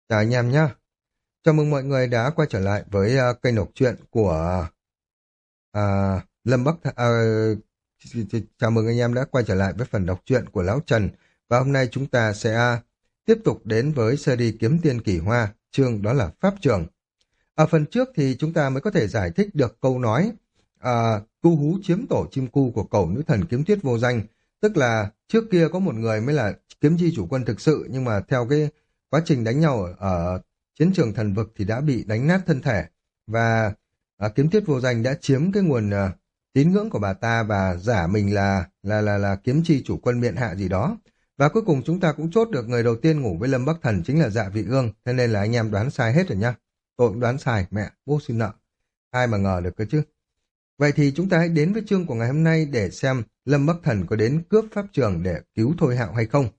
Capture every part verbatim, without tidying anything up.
Chào anh em nhé. Chào mừng mọi người đã quay trở lại với uh, kênh đọc truyện của uh, Lâm Bắc. Th- ờ, ch- ch- chào mừng anh em đã quay trở lại với phần đọc truyện của Lão Trần. Và hôm nay chúng ta sẽ tiếp tục đến với series Kiếm Tiên Kỳ Hoa, chương đó là Pháp Trường. Ở phần trước thì chúng ta mới có thể giải thích được câu nói uh, cu hú chiếm tổ chim cu của cẩu nữ thần kiếm tuyết vô danh. Tức là trước kia có một người mới là kiếm chi chủ quân thực sự, nhưng mà theo cái quá trình đánh nhau ở, ở chiến trường thần vực thì đã bị đánh nát thân thể, và à, kiếm tuyết vô danh đã chiếm cái nguồn à, tín ngưỡng của bà ta và giả mình là là là là kiếm chi chủ quân miện hạ gì đó. Và cuối cùng chúng ta cũng chốt được người đầu tiên ngủ với Lâm Bắc Thần chính là Dạ Vị Ương, thế nên là anh em đoán sai hết rồi nhá. Tôi cũng đoán sai, mẹ vô xin nợ, ai mà ngờ được cơ chứ. Vậy thì chúng ta hãy đến với chương của ngày hôm nay để xem Lâm Bắc Thần có đến cướp pháp trường để cứu Thôi Hạo hay không.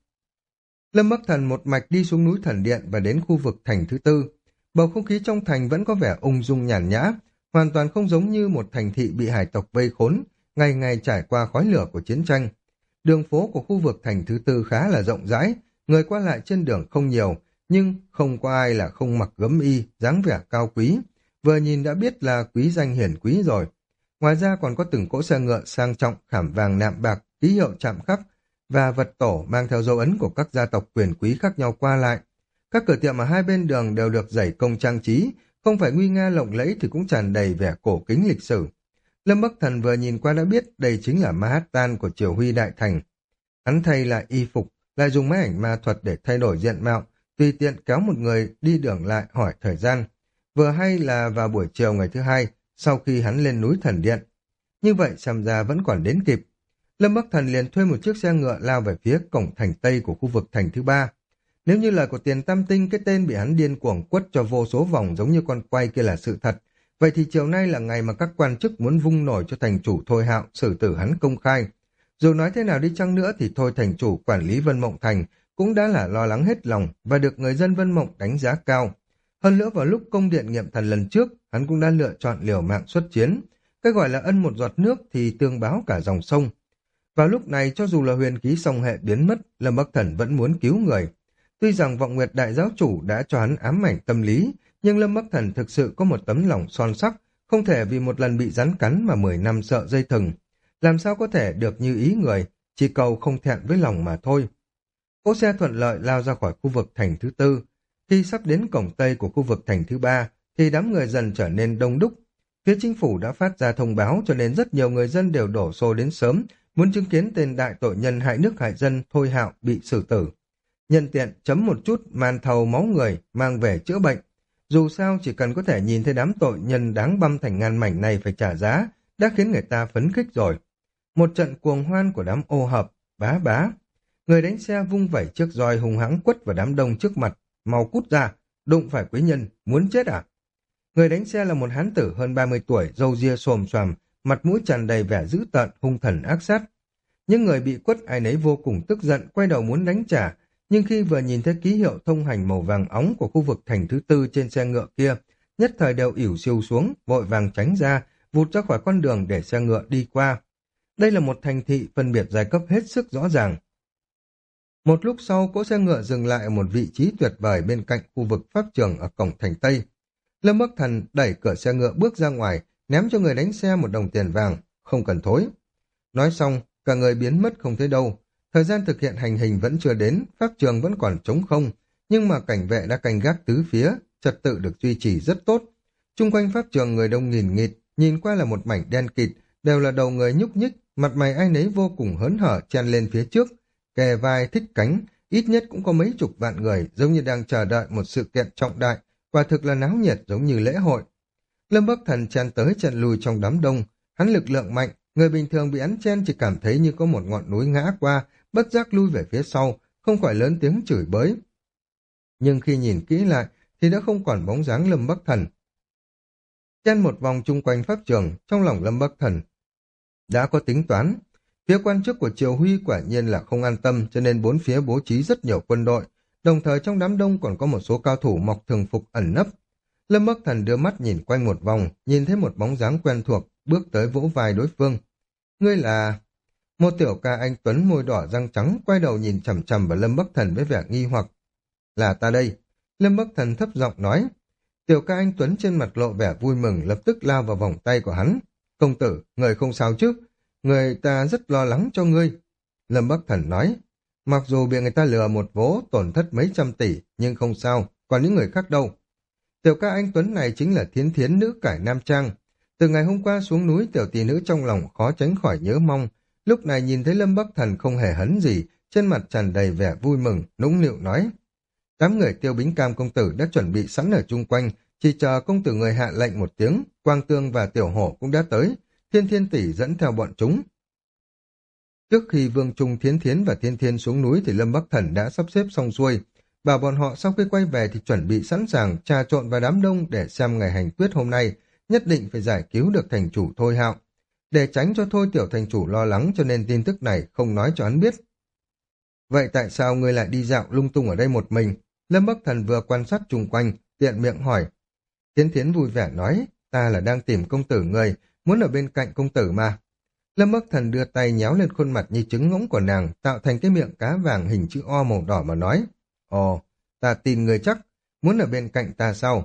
Lâm Bắc Thần một mạch đi xuống núi Thần Điện và đến khu vực thành thứ tư. Bầu không khí trong thành vẫn có vẻ ung dung nhàn nhã, hoàn toàn không giống như một thành thị bị hải tộc vây khốn, ngày ngày trải qua khói lửa của chiến tranh. Đường phố của khu vực thành thứ tư khá là rộng rãi, người qua lại trên đường không nhiều, nhưng không có ai là không mặc gấm y, dáng vẻ cao quý. Vừa nhìn đã biết là quý danh hiển quý rồi. Ngoài ra còn có từng cỗ xe ngựa sang trọng, khảm vàng nạm bạc, ký hiệu chạm khắc và vật tổ mang theo dấu ấn của các gia tộc quyền quý khác nhau qua lại. Các cửa tiệm ở hai bên đường đều được dày công trang trí, không phải nguy nga lộng lẫy thì cũng tràn đầy vẻ cổ kính lịch sử. Lâm Bắc Thần vừa nhìn qua đã biết đây chính là Manhattan của Triều Huy Đại Thành. Hắn thay lại y phục, lại dùng máy ảnh ma thuật để thay đổi diện mạo, tùy tiện kéo một người đi đường lại hỏi thời gian. Vừa hay là vào buổi chiều ngày thứ hai, sau khi hắn lên núi Thần Điện. Như vậy xem ra vẫn còn đến kịp. Lâm Bắc Thần liền thuê một chiếc xe ngựa lao về phía cổng thành Tây của khu vực thành thứ ba. Nếu như lời của Tiền Tam Tinh, cái tên bị hắn điên cuồng quất cho vô số vòng giống như con quay kia là sự thật, vậy thì chiều nay là ngày mà các quan chức muốn vung nổi cho thành chủ Thôi Hạo xử tử hắn công khai. Dù nói thế nào đi chăng nữa thì thôi thành chủ quản lý Vân Mộng Thành cũng đã là lo lắng hết lòng và được người dân Vân Mộng đánh giá cao. Hơn nữa vào lúc công điện nghiệm thần lần trước, hắn cũng đã lựa chọn liều mạng xuất chiến. Cái gọi là ân một giọt nước thì tương báo cả dòng sông. Vào lúc này cho dù là huyền khí song hệ biến mất, Lâm Bắc Thần vẫn muốn cứu người. Tuy rằng Vọng Nguyệt Đại Giáo Chủ đã cho hắn ám ảnh tâm lý, nhưng Lâm Bắc Thần thực sự có một tấm lòng son sắc, không thể vì một lần bị rắn cắn mà mười năm sợ dây thừng. Làm sao có thể được như ý người, chỉ cầu không thẹn với lòng mà thôi. Cỗ xe thuận lợi lao ra khỏi khu vực thành thứ tư. Khi sắp đến cổng tây của khu vực thành thứ ba, thì đám người dần trở nên đông đúc. Phía chính phủ đã phát ra thông báo cho nên rất nhiều người dân đều đổ xô đến sớm, muốn chứng kiến tên đại tội nhân hại nước hại dân Thôi Hạo bị xử tử. Nhân tiện chấm một chút màn thầu máu người mang về chữa bệnh. Dù sao chỉ cần có thể nhìn thấy đám tội nhân đáng băm thành ngàn mảnh này phải trả giá, đã khiến người ta phấn khích rồi. Một trận cuồng hoan của đám ô hợp, bá bá. Người đánh xe vung vẩy chiếc roi hung hãng quất vào đám đông trước mặt, mau cút ra, đụng phải quý nhân, muốn chết à? Người đánh xe là một hán tử hơn ba mươi tuổi, râu ria xồm xoàm, mặt mũi tràn đầy vẻ dữ tợn, hung thần ác sát. Những người bị quất ai nấy vô cùng tức giận, quay đầu muốn đánh trả, nhưng khi vừa nhìn thấy ký hiệu thông hành màu vàng óng của khu vực thành thứ tư trên xe ngựa kia, nhất thời đều ỉu siêu xuống, vội vàng tránh ra, vụt ra khỏi con đường để xe ngựa đi qua. Đây là một thành thị phân biệt giai cấp hết sức rõ ràng. Một lúc sau, cỗ xe ngựa dừng lại ở một vị trí tuyệt vời bên cạnh khu vực pháp trường ở cổng thành Tây. Lâm Bắc Thần đẩy cửa xe ngựa bước ra ngoài, ném cho người đánh xe một đồng tiền vàng, không cần thối. Nói xong, cả người biến mất không thấy đâu. Thời gian thực hiện hành hình vẫn chưa đến, pháp trường vẫn còn trống không, nhưng mà cảnh vệ đã canh gác tứ phía, trật tự được duy trì rất tốt. Trung quanh pháp trường người đông nghìn nghịt, nhìn qua là một mảnh đen kịt, đều là đầu người nhúc nhích, mặt mày ai nấy vô cùng hớn hở chen lên phía trước, kề vai thích cánh, ít nhất cũng có mấy chục vạn người, giống như đang chờ đợi một sự kiện trọng đại, quả thực là náo nhiệt giống như lễ hội. Lâm Bắc Thần chen tới chen lui trong đám đông, hắn lực lượng mạnh, người bình thường bị hắn chen chỉ cảm thấy như có một ngọn núi ngã qua, bất giác lui về phía sau, không khỏi lớn tiếng chửi bới. Nhưng khi nhìn kỹ lại, thì đã không còn bóng dáng Lâm Bắc Thần. Chen một vòng chung quanh pháp trường, trong lòng Lâm Bắc Thần đã có tính toán. Phía quan chức của Triều Huy quả nhiên là không an tâm, cho nên bốn phía bố trí rất nhiều quân đội, đồng thời trong đám đông còn có một số cao thủ mặc thường phục ẩn nấp. Lâm Bắc Thần đưa mắt nhìn quanh một vòng, nhìn thấy một bóng dáng quen thuộc, bước tới vỗ vai đối phương. Ngươi là... Một tiểu ca anh Tuấn môi đỏ răng trắng quay đầu nhìn chằm chằm vào Lâm Bắc Thần với vẻ nghi hoặc. Là ta đây. Lâm Bắc Thần thấp giọng nói. Tiểu ca anh Tuấn trên mặt lộ vẻ vui mừng, lập tức lao vào vòng tay của hắn. Công tử, người không sao chứ? Người ta rất lo lắng cho ngươi. Lâm Bắc Thần nói. Mặc dù bị người ta lừa một vố, tổn thất mấy trăm tỷ, nhưng không sao, còn những người khác đâu. Tiểu ca anh Tuấn này chính là Thiến Thiến nữ cải Nam Trang. Từ ngày hôm qua xuống núi, tiểu tỷ nữ trong lòng khó tránh khỏi nhớ mong. Lúc này nhìn thấy Lâm Bắc Thần không hề hấn gì, trên mặt tràn đầy vẻ vui mừng, nũng nịu nói. Đám người Tiêu Bính Cam công tử đã chuẩn bị sẵn ở chung quanh, chỉ chờ công tử người hạ lệnh một tiếng, Quang Tương và Tiểu Hổ cũng đã tới, Thiên Thiên tỷ dẫn theo bọn chúng. Trước khi Vương Trung, Thiến Thiến và Thiên Thiên xuống núi thì Lâm Bắc Thần đã sắp xếp xong xuôi, bảo bọn họ sau khi quay về thì chuẩn bị sẵn sàng trà trộn vào đám đông để xem ngày hành quyết hôm nay, nhất định phải giải cứu được thành chủ Thôi Hạo. Để tránh cho Thôi tiểu thành chủ lo lắng cho nên tin tức này không nói cho hắn biết. Vậy tại sao ngươi lại đi dạo lung tung ở đây một mình? Lâm Bắc Thần vừa quan sát chung quanh, tiện miệng hỏi. Thiến Thiến vui vẻ nói, ta là đang tìm công tử người, muốn ở bên cạnh công tử mà. Lâm Bắc Thần đưa tay nhéo lên khuôn mặt như trứng ngỗng của nàng, tạo thành cái miệng cá vàng hình chữ O màu đỏ mà nói. Ồ, ta tin người chắc, muốn ở bên cạnh ta sao?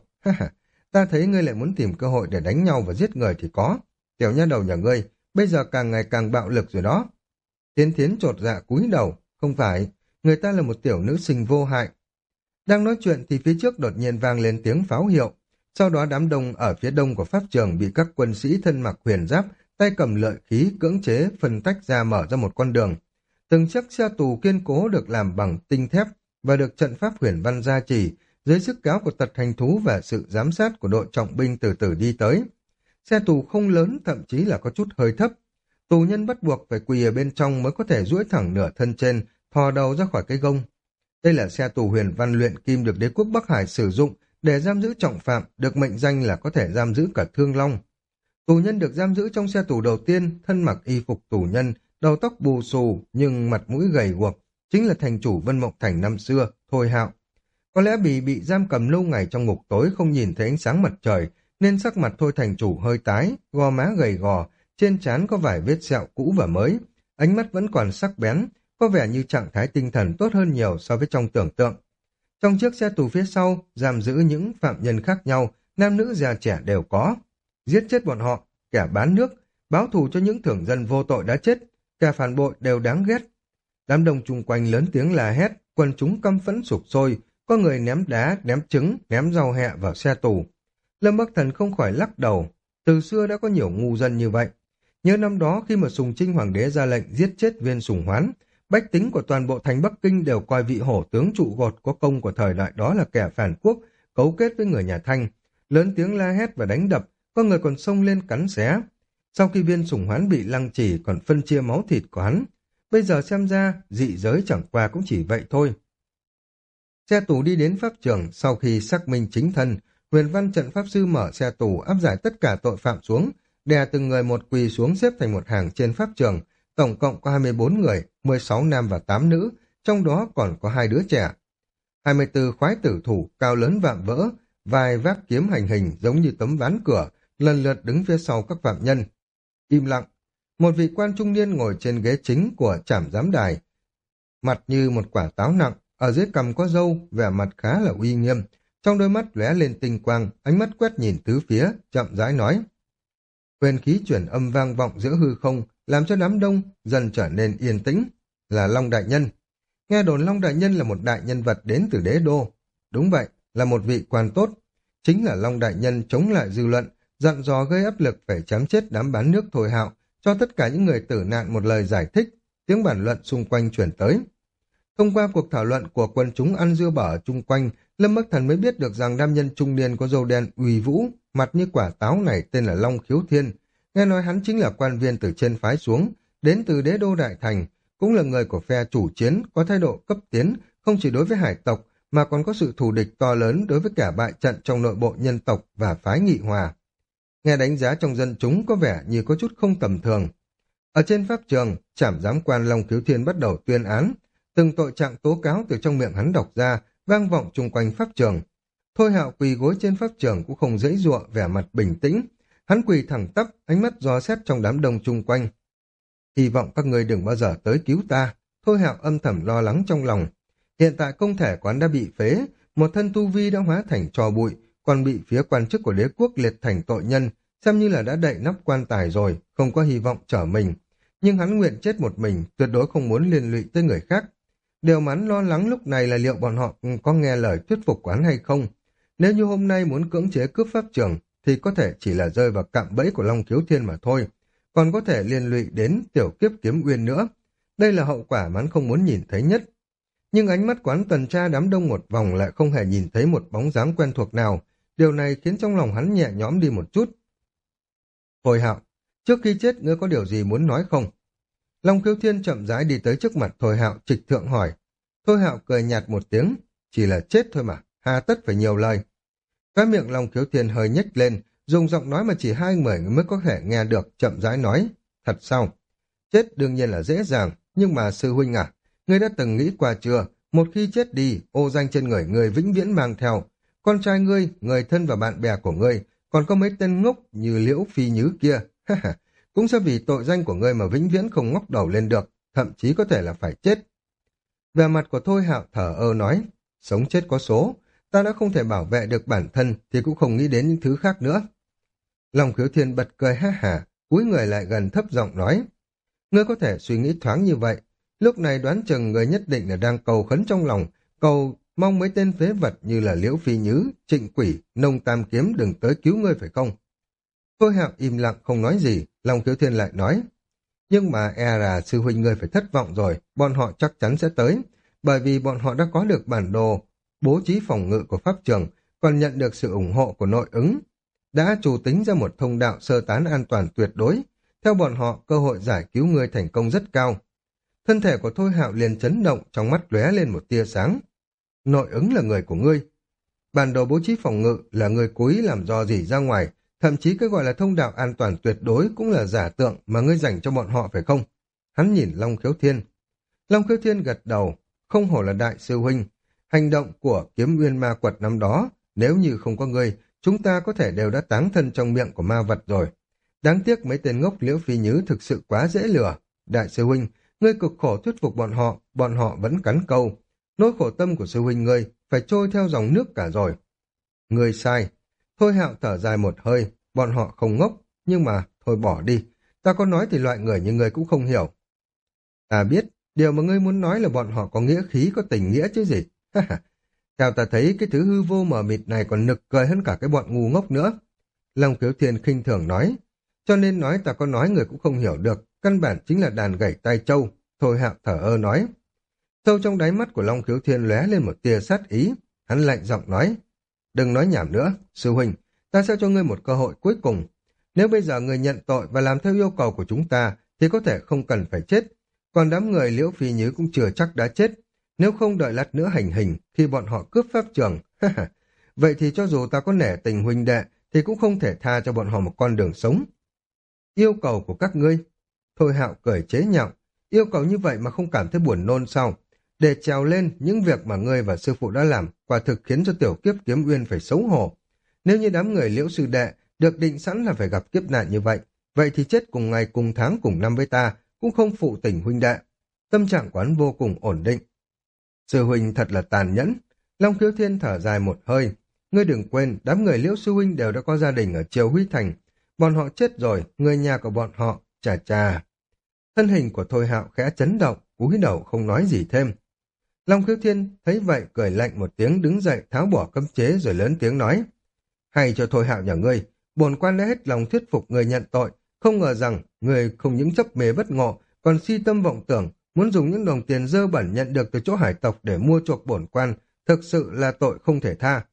Ta thấy ngươi lại muốn tìm cơ hội để đánh nhau và giết người thì có. Tiểu nha đầu nhà ngươi, bây giờ càng ngày càng bạo lực rồi đó. Thiến Thiến chột dạ cúi đầu, không phải, người ta là một tiểu nữ sinh vô hại. Đang nói chuyện thì phía trước đột nhiên vang lên tiếng pháo hiệu, sau đó đám đông ở phía đông của pháp trường bị các quân sĩ thân mặc huyền giáp, tay cầm lợi khí cưỡng chế phân tách ra mở ra một con đường. Từng chiếc xe tù kiên cố được làm bằng tinh thép và được trận pháp huyền văn gia trì, dưới sức kéo của tật hành thú và sự giám sát của đội trọng binh từ từ đi tới. Xe tù không lớn, thậm chí là có chút hơi thấp. Tù nhân bắt buộc phải quỳ ở bên trong mới có thể duỗi thẳng nửa thân trên, thò đầu ra khỏi cái gông. Đây là xe tù huyền văn luyện kim được đế quốc Bắc Hải sử dụng để giam giữ trọng phạm, được mệnh danh là có thể giam giữ cả thương long. Tù nhân được giam giữ trong xe tù đầu tiên, thân mặc y phục tù nhân, đầu tóc bù xù nhưng mặt mũi gầy guộc, chính là thành chủ Vân Mộng Thành năm xưa, Thôi Hạo. Có lẽ vì bị giam cầm lâu ngày trong ngục tối không nhìn thấy ánh sáng mặt trời, nên sắc mặt Thôi thành chủ hơi tái, gò má gầy gò, trên trán có vài vết sẹo cũ và mới, ánh mắt vẫn còn sắc bén, có vẻ như trạng thái tinh thần tốt hơn nhiều so với trong tưởng tượng. Trong chiếc xe tù phía sau, giam giữ những phạm nhân khác nhau, nam nữ già trẻ đều có. Giết chết bọn họ, kẻ bán nước, báo thù cho những thường dân vô tội đã chết, kẻ phản bội đều đáng ghét. Đám đông chung quanh lớn tiếng la hét, quần chúng căm phẫn sục sôi, có người ném đá, ném trứng, ném rau hẹ vào xe tù. Lâm Bắc Thần không khỏi lắc đầu, từ xưa đã có nhiều ngu dân như vậy. Nhớ năm đó khi mà Sùng Trinh Hoàng đế ra lệnh giết chết Viên Sùng Hoán, bách tính của toàn bộ thành Bắc Kinh đều coi vị hổ tướng trụ cột có công của thời đại đó là kẻ phản quốc, cấu kết với người nhà Thanh, lớn tiếng la hét và đánh đập, có người còn xông lên cắn xé. Sau khi Viên Sùng Hoán bị lăng trì còn phân chia máu thịt của hắn, bây giờ xem ra dị giới chẳng qua cũng chỉ vậy thôi. Xe tù đi đến pháp trường, sau khi xác minh chính thân, Huyền Văn trận pháp sư mở xe tù áp giải tất cả tội phạm xuống, đè từng người một quỳ xuống xếp thành một hàng trên pháp trường, tổng cộng có hai mươi bốn người, mười sáu nam và tám nữ, trong đó còn có hai đứa trẻ. hai mươi tư khoái tử thủ cao lớn vạm vỡ, vai vác kiếm hành hình giống như tấm ván cửa, lần lượt đứng phía sau các phạm nhân. Im lặng, một vị quan trung niên ngồi trên ghế chính của trảm giám đài, mặt như một quả táo nặng, ở dưới cằm có râu, vẻ mặt khá là uy nghiêm, trong đôi mắt lóe lên tinh quang, ánh mắt quét nhìn tứ phía, chậm rãi nói. Huyền khí chuyển âm vang vọng giữa hư không, làm cho đám đông dần trở nên yên tĩnh, là Long Đại Nhân. Nghe đồn Long Đại Nhân là một đại nhân vật đến từ đế đô. Đúng vậy, là một vị quan tốt. Chính là Long Đại Nhân chống lại dư luận, dặn dò gây áp lực phải chém chết đám bán nước Thôi Hạo, cho tất cả những người tử nạn một lời giải thích, tiếng bàn luận xung quanh chuyển tới. Thông qua cuộc thảo luận của quần chúng ăn dưa bở chung quanh, Lâm Bắc Thần mới biết được rằng nam nhân trung niên có râu đen uy vũ, mặt như quả táo này tên là Long Khiếu Thiên. Nghe nói hắn chính là quan viên từ trên phái xuống, đến từ đế đô đại thành, cũng là người của phe chủ chiến, có thái độ cấp tiến, không chỉ đối với hải tộc, mà còn có sự thù địch to lớn đối với cả bại trận trong nội bộ nhân tộc và phái nghị hòa. Nghe đánh giá trong dân chúng có vẻ như có chút không tầm thường. Ở trên pháp trường, trảm giám quan Long Khiếu Thiên bắt đầu tuyên án, từng tội trạng tố cáo từ trong miệng hắn đọc ra, vang vọng chung quanh pháp trường. Thôi Hạo quỳ gối trên pháp trường cũng không dễ dụa, vẻ mặt bình tĩnh. Hắn quỳ thẳng tắp, ánh mắt dò xét trong đám đông chung quanh. Hy vọng các ngươi đừng bao giờ tới cứu ta. Thôi Hạo âm thầm lo lắng trong lòng. Hiện tại công thể của hắn đã bị phế, một thân tu vi đã hóa thành tro bụi, còn bị phía quan chức của đế quốc liệt thành tội nhân, xem như là đã đậy nắp quan tài rồi, không có hy vọng trở mình. Nhưng hắn nguyện chết một mình, tuyệt đối không muốn liên lụy tới người khác. Điều mà hắn lo lắng lúc này là liệu bọn họ có nghe lời thuyết phục của hắn hay không. Nếu như hôm nay muốn cưỡng chế cướp pháp trường, thì có thể chỉ là rơi vào cạm bẫy của Long Khiếu Thiên mà thôi, còn có thể liên lụy đến tiểu kiếp kiếm uyên nữa. Đây là hậu quả mà hắn không muốn nhìn thấy nhất. Nhưng ánh mắt quán tuần tra đám đông một vòng lại không hề nhìn thấy một bóng dáng quen thuộc nào. Điều này khiến trong lòng hắn nhẹ nhõm đi một chút. Thôi Hạo, trước khi chết ngươi có điều gì muốn nói không? Long Khiếu Thiên chậm rãi đi tới trước mặt Thôi Hạo trịch thượng hỏi. Thôi Hạo cười nhạt một tiếng, chỉ là chết thôi mà, hà tất phải nhiều lời. Cái miệng Long Khiếu Thiên hơi nhếch lên, dùng giọng nói mà chỉ hai người mới có thể nghe được, chậm rãi nói. Thật sao? Chết đương nhiên là dễ dàng, nhưng mà sư huynh à, ngươi đã từng nghĩ qua chưa? Một khi chết đi, ô danh trên người ngươi vĩnh viễn mang theo. Con trai ngươi, người thân và bạn bè của ngươi, còn có mấy tên ngốc như Liễu Phi Nhứ kia, cũng sẽ vì tội danh của ngươi mà vĩnh viễn không ngóc đầu lên được, thậm chí có thể là phải chết. Về mặt của Thôi Hạo thở ơ nói, sống chết có số, ta đã không thể bảo vệ được bản thân thì cũng không nghĩ đến những thứ khác nữa. Long Khiếu Thiên bật cười ha hả, cúi người lại gần thấp giọng nói, ngươi có thể suy nghĩ thoáng như vậy, lúc này đoán chừng người nhất định là đang cầu khấn trong lòng, cầu mong mấy tên phế vật như là Liễu Phi Nhứ, Trịnh Quỷ, Nông Tam Kiếm đừng tới cứu ngươi phải không? Thôi Hạo im lặng không nói gì, Long Khiếu Thiên lại nói, nhưng mà e là sư huynh ngươi phải thất vọng rồi, bọn họ chắc chắn sẽ tới, bởi vì bọn họ đã có được bản đồ bố trí phòng ngự của pháp trường, còn nhận được sự ủng hộ của nội ứng, đã chủ tính ra một thông đạo sơ tán an toàn tuyệt đối. Theo bọn họ, cơ hội giải cứu ngươi thành công rất cao. Thân thể của Thôi Hạo liền chấn động, trong mắt lóe lên một tia sáng. Nội ứng là người của ngươi. Bản đồ bố trí phòng ngự là người cố ý làm do gì ra ngoài, thậm chí cái gọi là thông đạo an toàn tuyệt đối cũng là giả tượng mà ngươi dành cho bọn họ phải không? Hắn nhìn Long Khiếu Thiên. Long Khiếu Thiên gật đầu, không hổ là đại sư huynh. Hành động của kiếm nguyên ma quật năm đó, nếu như không có ngươi, chúng ta có thể đều đã táng thân trong miệng của ma vật rồi. Đáng tiếc mấy tên ngốc Liễu Phi Nhứ thực sự quá dễ lừa. Đại sư huynh, ngươi cực khổ thuyết phục bọn họ, bọn họ vẫn cắn câu. Nỗi khổ tâm của sư huynh ngươi phải trôi theo dòng nước cả rồi. Ngươi sai. Thôi Hạo thở dài một hơi, bọn họ không ngốc, nhưng mà thôi bỏ đi. Ta có nói thì loại người như ngươi cũng không hiểu. Ta biết, điều mà ngươi muốn nói là bọn họ có nghĩa khí, có tình nghĩa chứ gì. Theo ta thấy cái thứ hư vô mờ mịt này còn nực cười hơn cả cái bọn ngu ngốc nữa. Long Khiếu Thiên khinh thường nói, cho nên nói ta có nói người cũng không hiểu được, căn bản chính là đàn gảy tai trâu. Thôi Hạo thở ơ nói. Sâu trong đáy mắt của Long Khiếu Thiên lóe lên một tia sát ý, hắn lạnh giọng nói, đừng nói nhảm nữa, sư huynh, ta sẽ cho ngươi một cơ hội cuối cùng. Nếu bây giờ ngươi nhận tội và làm theo yêu cầu của chúng ta, thì có thể không cần phải chết, còn đám người Liễu Phi Nhứ cũng chưa chắc đã chết. Nếu không đợi lát nữa hành hình, khi bọn họ cướp pháp trường, vậy thì cho dù ta có nể tình huynh đệ, thì cũng không thể tha cho bọn họ một con đường sống. Yêu cầu của các ngươi? Thôi Hạo cười chế nhạo, yêu cầu như vậy mà không cảm thấy buồn nôn sao? Để trèo lên những việc mà ngươi và sư phụ đã làm, quả thực khiến cho tiểu kiếp kiếm uyên phải xấu hổ. Nếu như đám người Liễu sư đệ được định sẵn là phải gặp kiếp nạn như vậy, vậy thì chết cùng ngày cùng tháng cùng năm với ta, cũng không phụ tình huynh đệ. Tâm trạng của hắn vô cùng ổn định. Sư huynh thật là tàn nhẫn. Long Khiếu Thiên thở dài một hơi. Ngươi đừng quên, đám người Liễu sư huynh đều đã có gia đình ở Triều Huy Thành. Bọn họ chết rồi, người nhà của bọn họ, chà chà. Thân hình của Thôi Hạo khẽ chấn động, cúi đầu không nói gì thêm. Long Khiếu Thiên thấy vậy cười lạnh một tiếng, đứng dậy tháo bỏ cấm chế rồi lớn tiếng nói. Hay cho Thôi Hạo nhà ngươi, bổn quan đã hết lòng thuyết phục người nhận tội, không ngờ rằng người không những chấp mê bất ngộ, còn si tâm vọng tưởng, muốn dùng những đồng tiền dơ bẩn nhận được từ chỗ hải tộc để mua chuộc bổn quan, thực sự là tội không thể tha.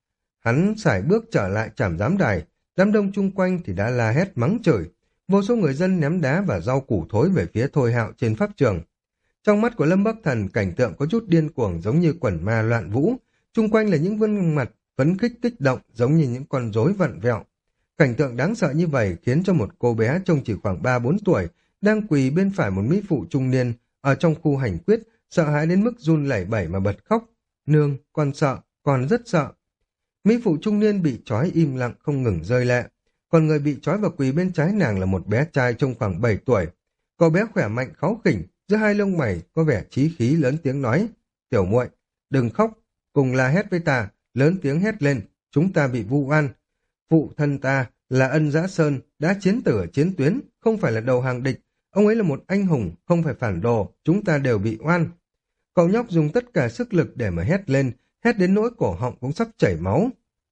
Hắn sải bước trở lại trảm giám đài, đám đông chung quanh thì đã la hét mắng chửi, vô số người dân ném đá và rau củ thối về phía Thôi Hạo trên pháp trường. Trong mắt của Lâm Bắc Thần, cảnh tượng có chút điên cuồng giống như quần ma loạn vũ, chung quanh là những gương mặt phấn khích kích động giống như những con rối vặn vẹo. Cảnh tượng đáng sợ như vậy khiến cho một cô bé trông chỉ khoảng ba bốn tuổi đang quỳ bên phải một mỹ phụ trung niên ở trong khu hành quyết, sợ hãi đến mức run lẩy bẩy mà bật khóc. Nương, con sợ, con rất sợ. Mỹ phụ trung niên bị trói im lặng không ngừng rơi lệ, còn người bị trói và quỳ bên trái nàng là một bé trai trông khoảng bảy tuổi. Cậu bé khỏe mạnh kháu khỉnh, giữa hai lông mày có vẻ chí khí lớn tiếng nói, tiểu muội, đừng khóc, cùng la hét với ta, lớn tiếng hét lên, chúng ta bị vu oan. Phụ thân ta là Ân Dã Sơn, đã chiến tử ở chiến tuyến, không phải là đầu hàng địch. Ông ấy là một anh hùng, không phải phản đồ, chúng ta đều bị oan. Cậu nhóc dùng tất cả sức lực để mà hét lên, hét đến nỗi cổ họng cũng sắp chảy máu.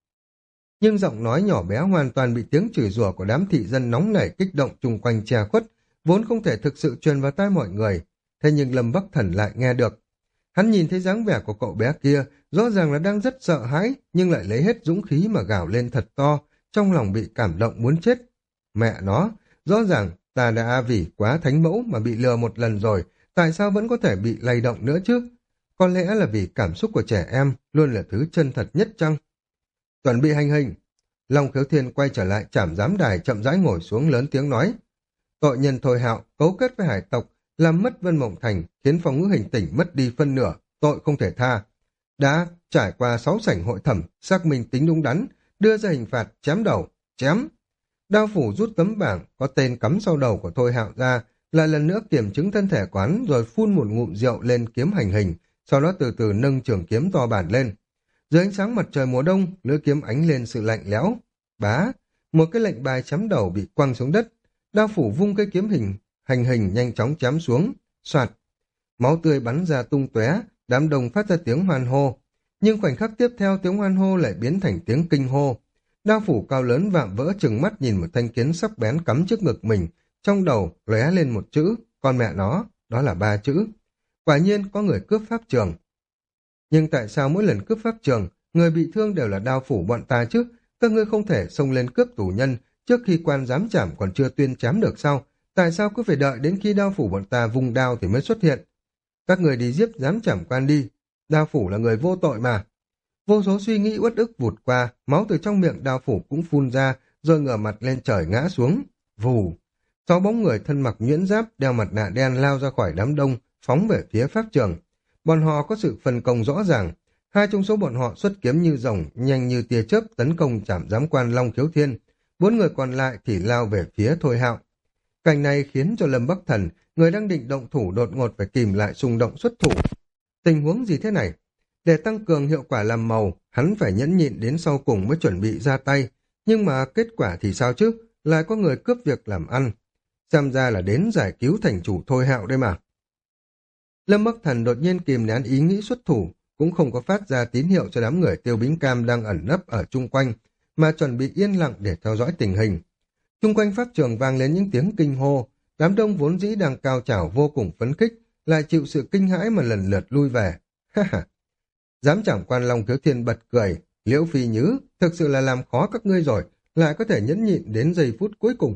Nhưng giọng nói nhỏ bé hoàn toàn bị tiếng chửi rủa của đám thị dân nóng nảy kích động chung quanh che khuất, vốn không thể thực sự truyền vào tai mọi người. Thế nhưng Lâm Bắc Thần lại nghe được. Hắn nhìn thấy dáng vẻ của cậu bé kia, rõ ràng là đang rất sợ hãi, nhưng lại lấy hết dũng khí mà gào lên thật to, trong lòng bị cảm động muốn chết. Mẹ nó, rõ ràng ta đã vì quá thánh mẫu mà bị lừa một lần rồi, tại sao vẫn có thể bị lay động nữa chứ? Có lẽ là vì cảm xúc của trẻ em luôn là thứ chân thật nhất chăng? Chuẩn bị hành hình. Long Khiếu Thiên quay trở lại trảm giám đài, chậm rãi ngồi xuống lớn tiếng nói. Tội nhân Thôi Hạo cấu kết với hải tộc, làm mất Vân Mộng Thành, khiến phòng ngữ hình tỉnh mất đi phân nửa, tội không thể tha. Đã trải qua sáu sảnh hội thẩm, xác minh tính đúng đắn, đưa ra hình phạt chém đầu, chém. Đao phủ rút tấm bảng có tên cắm sau đầu của Thôi Hạo ra, lại lần nữa kiểm chứng thân thể quán rồi phun một ngụm rượu lên kiếm hành hình, sau đó từ từ nâng trường kiếm to bản lên. Dưới ánh sáng mặt trời mùa đông, lưỡi kiếm ánh lên sự lạnh lẽo. Bá, một cái lệnh bài chém đầu bị quăng xuống đất. Đao phủ vung cây kiếm hình, hành hình nhanh chóng chém xuống. Soạt, máu tươi bắn ra tung tóe, đám đông phát ra tiếng hoan hô. Nhưng khoảnh khắc tiếp theo tiếng hoan hô lại biến thành tiếng kinh hô. Đao phủ cao lớn vạm vỡ chừng mắt nhìn một thanh kiếm sắc bén cắm trước ngực mình, trong đầu lóe lên một chữ, con mẹ nó, đó là ba chữ. Quả nhiên có người cướp pháp trường. Nhưng tại sao mỗi lần cướp pháp trường, người bị thương đều là đao phủ bọn ta chứ? Các ngươi không thể xông lên cướp tù nhân trước khi quan giám trảm còn chưa tuyên chém được sao? Tại sao cứ phải đợi đến khi đao phủ bọn ta vung đao thì mới xuất hiện? Các người đi giết giám trảm quan đi. Đao phủ là người vô tội mà. Vô số suy nghĩ uất ức vụt qua, máu từ trong miệng đao phủ cũng phun ra, rồi ngửa mặt lên trời ngã xuống. Vù! Sáu bóng người thân mặc nhuyễn giáp, đeo mặt nạ đen lao ra khỏi đám đông, phóng về phía pháp trường. Bọn họ có sự phân công rõ ràng. Hai trong số bọn họ xuất kiếm như rồng, nhanh như tia chớp tấn công trảm giám quan Long Khiếu Thiên. Bốn người còn lại thì lao về phía Thôi Hạo. Cảnh này khiến cho Lâm Bắc Thần, người đang định động thủ đột ngột phải kìm lại xung động xuất thủ. Tình huống gì thế này? Để tăng cường hiệu quả làm màu, hắn phải nhẫn nhịn đến sau cùng mới chuẩn bị ra tay. Nhưng mà kết quả thì sao chứ? Lại có người cướp việc làm ăn. Xem ra là đến giải cứu thành chủ Thôi Hạo đây mà. Lâm Bắc Thần đột nhiên kìm nén ý nghĩ xuất thủ, cũng không có phát ra tín hiệu cho đám người Tiêu Bính Cam đang ẩn nấp ở chung quanh, mà chuẩn bị yên lặng để theo dõi tình hình. Chung quanh pháp trường vang lên những tiếng kinh hô, đám đông vốn dĩ đang cao trào vô cùng phấn khích, lại chịu sự kinh hãi mà lần lượt lui về. Ha ha! Giám trảm quan Long Khiếu Thiên bật cười, Liễu Phi Nhứ, thực sự là làm khó các ngươi rồi, lại có thể nhẫn nhịn đến giây phút cuối cùng.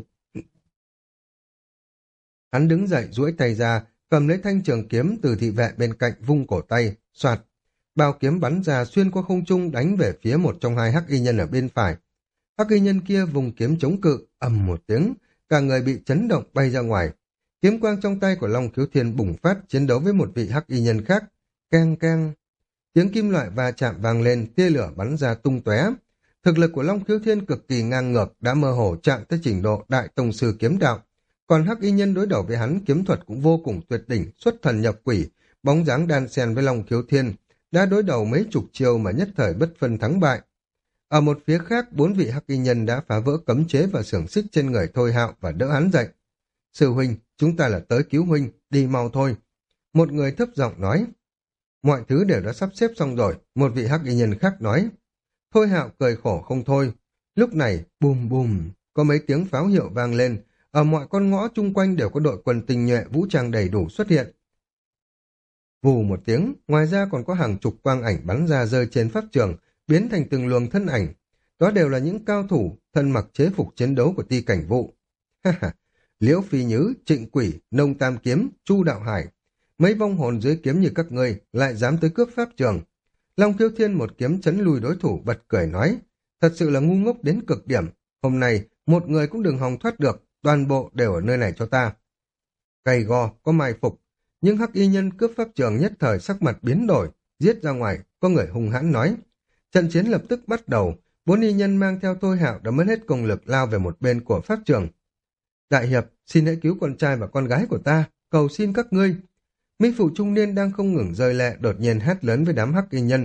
Hắn đứng dậy duỗi tay ra, cầm lấy thanh trường kiếm từ thị vệ bên cạnh vung cổ tay, soạt. Bao kiếm bắn ra xuyên qua không trung đánh về phía một trong hai hắc y nhân ở bên phải. Hắc y nhân kia vùng kiếm chống cự, ầm một tiếng, cả người bị chấn động bay ra ngoài. Kiếm quang trong tay của Long Khiếu Thiên bùng phát chiến đấu với một vị hắc y nhân khác. Keng keng. Tiếng kim loại va chạm vang lên, tia lửa bắn ra tung tóe. Thực lực của Long Khiếu Thiên cực kỳ ngang ngược, đã mơ hồ chạm tới trình độ đại tông sư kiếm đạo. Còn hắc y nhân đối đầu với hắn kiếm thuật cũng vô cùng tuyệt đỉnh, xuất thần nhập quỷ, bóng dáng đan xen với Long Khiếu Thiên, đã đối đầu mấy chục chiêu mà nhất thời bất phân thắng bại. Ở một phía khác, bốn vị hắc y nhân đã phá vỡ cấm chế và xưởng xích trên người Thôi Hạo và đỡ hắn dậy. Sư huynh, chúng ta là tới cứu huynh, đi mau thôi. Một người thấp giọng nói. Mọi thứ đều đã sắp xếp xong rồi, một vị hắc y nhân khác nói. Thôi Hạo cười khổ không thôi. Lúc này, bùm bùm, có mấy tiếng pháo hiệu vang lên. Ở mọi con ngõ chung quanh đều có đội quân tinh nhuệ vũ trang đầy đủ xuất hiện. Vù một tiếng, ngoài ra còn có hàng chục quang ảnh bắn ra rơi trên pháp trường, biến thành từng luồng thân ảnh. Đó đều là những cao thủ, thân mặc chế phục chiến đấu của Ti Cảnh Vụ. Ha ha, Liễu Phi Nhứ, Trịnh Quỷ, Nông Tam Kiếm, Chu Đạo Hải. Mấy vong hồn dưới kiếm như các ngươi lại dám tới cướp pháp trường. Long Khiếu Thiên một kiếm chấn lùi đối thủ bật cười nói, thật sự là ngu ngốc đến cực điểm. Hôm nay, một người cũng đừng hòng thoát được, toàn bộ đều ở nơi này cho ta. Gầy gò, có mai phục. Nhưng hắc y nhân cướp pháp trường nhất thời sắc mặt biến đổi, giết ra ngoài, có người hung hãn nói. Trận chiến lập tức bắt đầu, bốn y nhân mang theo Thôi Hạo đã mất hết công lực lao về một bên của pháp trường. Đại hiệp, xin hãy cứu con trai và con gái của ta, cầu xin các ngươi. Mỹ phụ trung niên đang không ngừng rơi lệ đột nhiên hét lớn với đám hắc y nhân.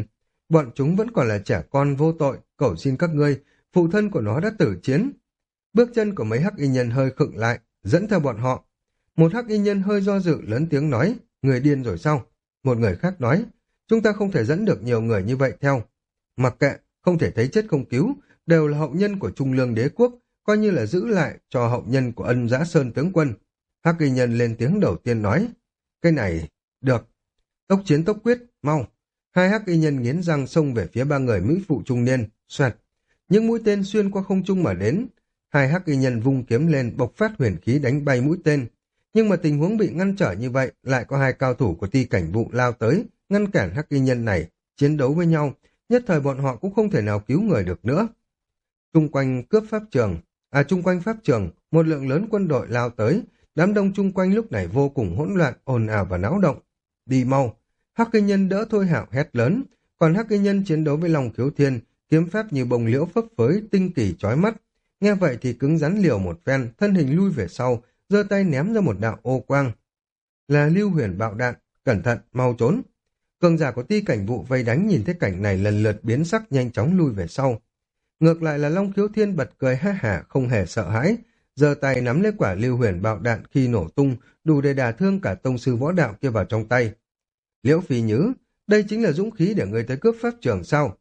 bọn chúng vẫn còn là trẻ con vô tội, cầu xin các ngươi, phụ thân của nó đã tử chiến. Bước chân của mấy hắc y nhân hơi khựng lại, dẫn theo bọn họ. Một hắc y nhân hơi do dự lớn tiếng nói, người điên rồi sao? Một người khác nói, chúng ta không thể dẫn được nhiều người như vậy theo. Mặc kệ, không thể thấy chết không cứu, đều là hậu nhân của Trung Lương đế quốc, coi như là giữ lại cho hậu nhân của Ân Dã Sơn tướng quân. Hắc y nhân lên tiếng đầu tiên nói, cái này, được. Tốc chiến tốc quyết, mau. Hai hắc y nhân nghiến răng xông về phía ba người mỹ phụ trung niên, xoẹt. Những mũi tên xuyên qua không trung mà đến. Hai hắc y nhân vung kiếm lên bộc phát huyền khí đánh bay mũi tên. Nhưng mà tình huống bị ngăn trở như vậy, lại có hai cao thủ của Ti Cảnh Vụ lao tới, ngăn cản hắc y nhân này, chiến đấu với nhau. Nhất thời bọn họ cũng không thể nào cứu người được nữa. Trung quanh cướp pháp trường, à trung quanh pháp trường, một lượng lớn quân đội lao tới, đám đông chung quanh lúc này vô cùng hỗn loạn, ồn ào và náo động. Đi mau, hắc y nhân đỡ Thôi Hạo hét lớn, còn hắc y nhân chiến đấu với Long Khiếu Thiên, kiếm pháp như bông liễu phấp phới, tinh kỳ chói mắt. Nghe vậy thì cứng rắn liều một phen, thân hình lui về sau, giơ tay ném ra một đạo ô quang. Là Lưu Huyền bạo đạn, cẩn thận, mau trốn. Cường giả của Ti Cảnh Vụ vây đánh nhìn thấy cảnh này lần lượt biến sắc nhanh chóng lui về sau. Ngược lại là Long Khiếu Thiên bật cười ha hả không hề sợ hãi, giơ tay nắm lấy quả Lưu Huyền bạo đạn khi nổ tung, đủ để đả thương cả tông sư võ đạo kia vào trong tay. Liễu Phi Nhứ, đây chính là dũng khí để người tới cướp pháp trường sao?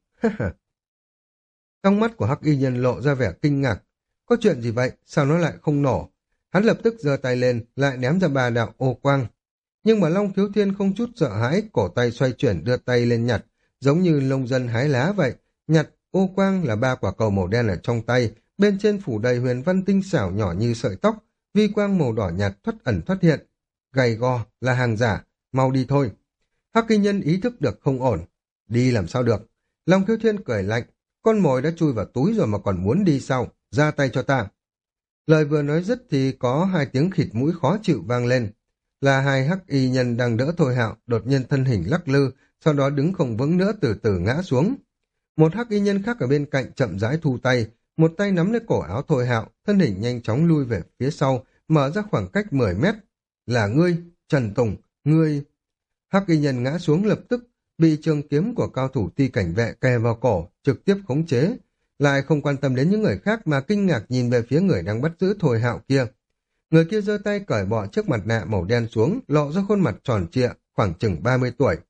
Trong mắt của hắc y nhân lộ ra vẻ kinh ngạc. Có chuyện gì vậy? Sao nó lại không nổ? Hắn lập tức giơ tay lên, lại ném ra ba đạo ô quang. Nhưng mà Long Khiếu Thiên không chút sợ hãi, cổ tay xoay chuyển đưa tay lên nhặt, giống như nông dân hái lá vậy. Nhặt ô quang là ba quả cầu màu đen ở trong tay, bên trên phủ đầy huyền văn tinh xảo nhỏ như sợi tóc, vi quang màu đỏ nhạt thoát ẩn thoát hiện. Gầy gò là hàng giả, mau đi thôi. Hắc y nhân ý thức được không ổn. Đi làm sao được? Long Khiếu Thiên cười lạnh, con mồi đã chui vào túi rồi mà còn muốn đi sao? Ra tay cho ta. Lời vừa nói dứt thì có hai tiếng khịt mũi khó chịu vang lên. Là hai hắc y nhân đang đỡ Thôi Hạo, đột nhiên thân hình lắc lư, sau đó đứng không vững nữa từ từ ngã xuống. Một hắc y nhân khác ở bên cạnh chậm rãi thu tay, một tay nắm lấy cổ áo Thôi Hạo, thân hình nhanh chóng lui về phía sau, mở ra khoảng cách mười mét. Là ngươi, Trần Tùng, ngươi... Hắc y nhân ngã xuống lập tức, bị trường kiếm của cao thủ Ti Cảnh Vệ kề vào cổ, trực tiếp khống chế, lại không quan tâm đến những người khác mà kinh ngạc nhìn về phía người đang bắt giữ Thôi Hạo kia. Người kia giơ tay cởi bỏ chiếc mặt nạ màu đen xuống, lộ ra khuôn mặt tròn trịa, khoảng chừng ba mươi tuổi.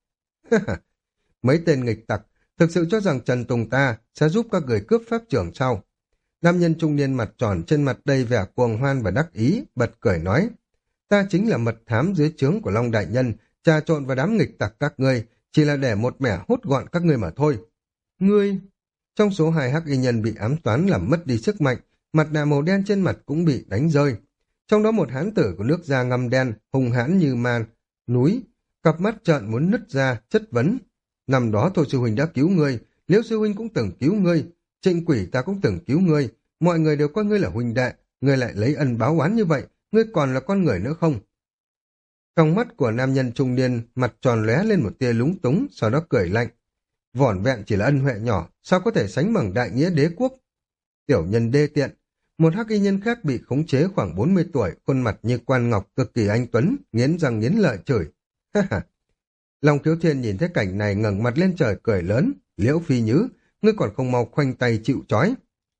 Mấy tên nghịch tặc, thực sự cho rằng Trần Tùng ta sẽ giúp các người cướp pháp trưởng sao? Nam nhân trung niên mặt tròn trên mặt đầy vẻ cuồng hoan và đắc ý, bật cười nói, ta chính là mật thám dưới trướng của Long Đại Nhân, trà trộn vào đám nghịch tặc các ngươi, chỉ là để một mẻ hốt gọn các ngươi mà thôi. Ngươi... Trong số hai hắc y nhân bị ám toán làm mất đi sức mạnh, mặt nạ màu đen trên mặt cũng bị đánh rơi. Trong đó một hán tử của nước da ngăm đen, hung hãn như ma núi, cặp mắt trợn muốn nứt ra, chất vấn. Năm đó Thôi sư huynh đã cứu ngươi, Liễu sư huynh cũng từng cứu ngươi, Trịnh Quỷ ta cũng từng cứu ngươi, mọi người đều coi ngươi là huynh đệ, ngươi lại lấy ân báo oán như vậy, ngươi còn là con người nữa không? Trong mắt của nam nhân trung niên, mặt tròn lóe lên một tia lúng túng, sau đó cười lạnh. Vỏn vẹn chỉ là ân huệ nhỏ, sao có thể sánh bằng đại nghĩa đế quốc? Tiểu nhân đê tiện. Một hắc y nhân khác bị khống chế khoảng bốn mươi tuổi, khuôn mặt như quan ngọc cực kỳ anh tuấn, nghiến răng nghiến lợi chửi. Ha ha. Long Khiếu Thiên nhìn thấy cảnh này ngẩng mặt lên trời cười lớn, Liễu Phi Nhứ, ngươi còn không mau khoanh tay chịu trói.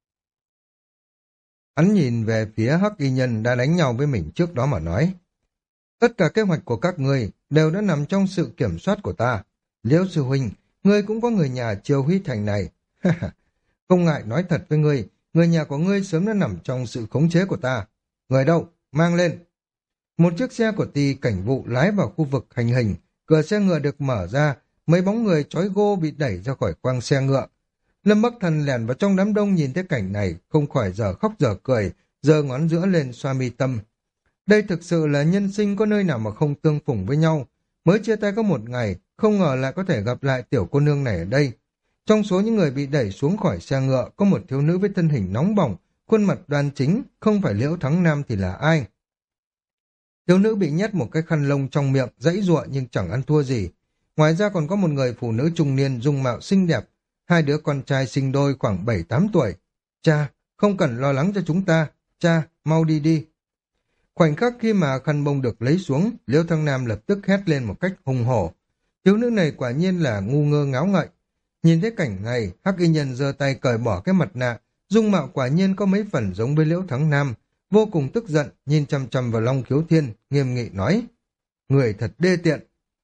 Hắn nhìn về phía hắc y nhân đã đánh nhau với mình trước đó mà nói. Tất cả kế hoạch của các ngươi đều đã nằm trong sự kiểm soát của ta. Liễu sư huynh, ngươi cũng có người nhà Triều Huy Thành này. Không ngại nói thật với ngươi, người nhà của ngươi sớm đã nằm trong sự khống chế của ta. Người đâu? Mang lên. Một chiếc xe của Ti Cảnh Vụ lái vào khu vực hành hình, cửa xe ngựa được mở ra, mấy bóng người trói gô bị đẩy ra khỏi quang xe ngựa. Lâm Bắc Thần lẻn vào trong đám đông nhìn thấy cảnh này, không khỏi giờ khóc giờ cười, giơ ngón giữa lên xoa mi tâm. Đây thực sự là nhân sinh có nơi nào mà không tương phùng với nhau. Mới chia tay có một ngày, không ngờ lại có thể gặp lại tiểu cô nương này ở đây. Trong số những người bị đẩy xuống khỏi xe ngựa, có một thiếu nữ với thân hình nóng bỏng, khuôn mặt đoan chính, không phải Liễu Thắng Nam thì là ai. Thiếu nữ bị nhét một cái khăn lông trong miệng, giãy giụa nhưng chẳng ăn thua gì. Ngoài ra còn có một người phụ nữ trung niên dung mạo xinh đẹp, hai đứa con trai sinh đôi khoảng bảy tám tuổi. Cha, không cần lo lắng cho chúng ta, cha, mau đi đi. Khoảnh khắc khi mà khăn bông được lấy xuống, Liễu Thăng Nam lập tức hét lên một cách hùng hổ. Thiếu nữ này quả nhiên là ngu ngơ ngáo ngậy. Nhìn thấy cảnh này, Hắc Y Nhân giơ tay cởi bỏ cái mặt nạ, dung mạo quả nhiên có mấy phần giống với Liễu Thắng Nam, vô cùng tức giận, nhìn chăm chăm vào Long Khiếu Thiên, nghiêm nghị nói: người thật đê tiện.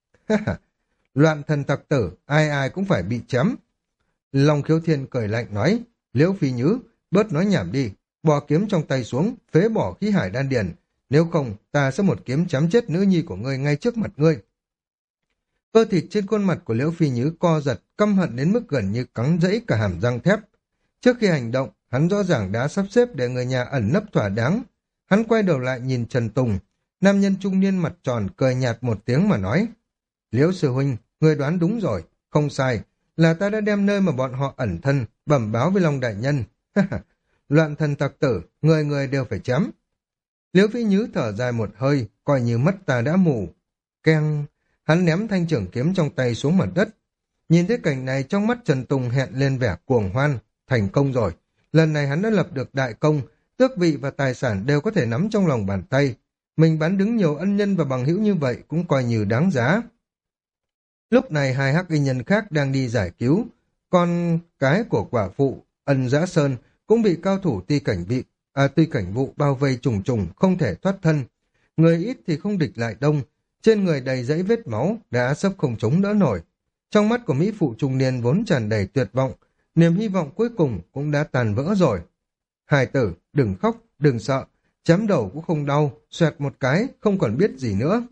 Loạn thần tặc tử, ai ai cũng phải bị chém. Long Khiếu Thiên cười lạnh nói: Liễu Phi Nhứ, bớt nói nhảm đi, bỏ kiếm trong tay xuống, phế bỏ khí hải đan điền, nếu không ta sẽ một kiếm chém chết nữ nhi của ngươi ngay trước mặt ngươi. Cơ thịt trên khuôn mặt của Liễu Phi Nhứ co giật, căm hận đến mức gần như cắn rẫy cả hàm răng thép. Trước khi hành động, hắn rõ ràng đã sắp xếp để người nhà ẩn nấp thỏa đáng. Hắn quay đầu lại nhìn Trần Tùng, nam nhân trung niên mặt tròn cười nhạt một tiếng mà nói: Liễu sư huynh, người đoán đúng rồi, không sai, là ta đã đem nơi mà bọn họ ẩn thân bẩm báo với Long đại nhân. Loạn thần tặc tử, người người đều phải chém. Liễu Phi Nhứ thở dài một hơi, coi như mắt ta đã mù. Keng, hắn ném thanh trưởng kiếm trong tay xuống mặt đất. Nhìn thấy cảnh này, trong mắt Trần Tùng hẹn lên vẻ cuồng hoan. Thành công rồi, lần này hắn đã lập được đại công, tước vị và tài sản đều có thể nắm trong lòng bàn tay. Mình bán đứng nhiều ân nhân và bằng hữu như vậy cũng coi như đáng giá. Lúc này hai hắc y nhân khác đang đi giải cứu, con cái của quả phụ Ân Dã Sơn cũng bị cao thủ ti cảnh vị à, tuy cảnh vụ bao vây trùng trùng, không thể thoát thân. Người ít thì không địch lại đông, trên người đầy dãy vết máu, đã sắp không chống đỡ nổi. Trong mắt của mỹ phụ trung niên vốn tràn đầy tuyệt vọng, niềm hy vọng cuối cùng cũng đã tàn vỡ rồi. Hài tử, đừng khóc, đừng sợ, chém đầu cũng không đau, xoẹt một cái, không còn biết gì nữa.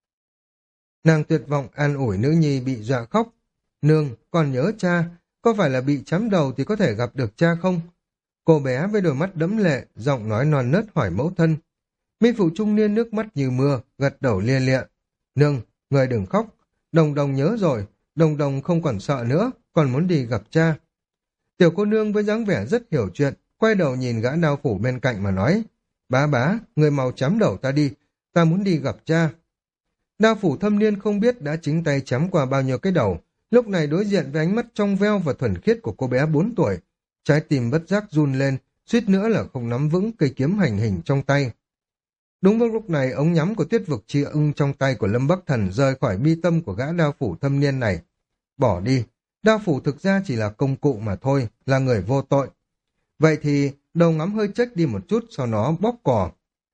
Nàng tuyệt vọng an ủi nữ nhi bị dọa khóc. Nương, còn nhớ cha, có phải là bị chém đầu thì có thể gặp được cha không? Cô bé với đôi mắt đẫm lệ, giọng nói non nớt hỏi mẫu thân. Mỹ phụ trung niên nước mắt như mưa, gật đầu lia lịa. Nương, người đừng khóc, Đồng Đồng nhớ rồi, Đồng Đồng không còn sợ nữa, còn muốn đi gặp cha. Tiểu cô nương với dáng vẻ rất hiểu chuyện, quay đầu nhìn gã đao phủ bên cạnh mà nói. Bá bá, người mau chém đầu ta đi, ta muốn đi gặp cha. Đao phủ thâm niên không biết đã chính tay chém qua bao nhiêu cái đầu, lúc này đối diện với ánh mắt trong veo và thuần khiết của cô bé bốn tuổi. Trái tim bất giác run lên, suýt nữa là không nắm vững cây kiếm hành hình trong tay. Đúng vào lúc này, ống nhắm của tuyết vực chi ưng trong tay của Lâm Bắc Thần rời khỏi bi tâm của gã đao phủ thâm niên này. Bỏ đi, đao phủ thực ra chỉ là công cụ mà thôi, là người vô tội. Vậy thì đầu ngắm hơi chếch đi một chút, sau đó bóp cò.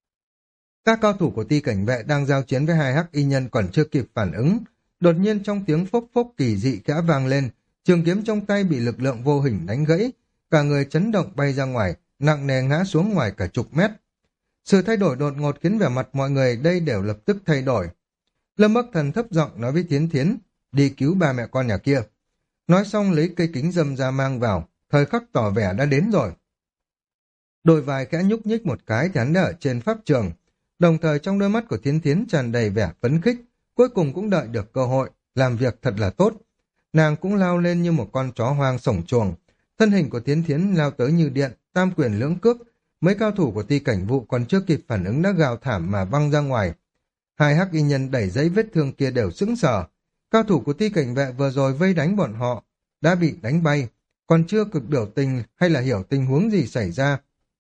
Các cao thủ của ti cảnh vệ đang giao chiến với hai hắc y nhân còn chưa kịp phản ứng. Đột nhiên trong tiếng phốc phốc kỳ dị khẽ vang lên, trường kiếm trong tay bị lực lượng vô hình đánh gãy, cả người chấn động bay ra ngoài, nặng nề ngã xuống ngoài cả chục mét. Sự thay đổi đột ngột khiến vẻ mặt mọi người đây đều lập tức thay đổi. Lâm Bắc Thần thấp giọng nói với Thiến Thiến, đi cứu ba mẹ con nhà kia. Nói xong lấy cây kính râm ra mang vào, thời khắc tỏ vẻ đã đến rồi. Đôi vai khẽ nhúc nhích một cái thì hắn đã ở trên pháp trường, đồng thời trong đôi mắt của Thiến Thiến tràn đầy vẻ phấn khích, cuối cùng cũng đợi được cơ hội, làm việc thật là tốt. Nàng cũng lao lên như một con chó hoang sổng chuồng, thân hình của Thiến Thiến lao tới như điện, tam quyền lưỡng cước, mấy cao thủ của ti cảnh vụ còn chưa kịp phản ứng đã gào thảm mà văng ra ngoài. Hai hắc y nhân đẩy giấy vết thương kia đều sững sờ, cao thủ của ti cảnh vệ vừa rồi vây đánh bọn họ, đã bị đánh bay, còn chưa cực biểu tình hay là hiểu tình huống gì xảy ra.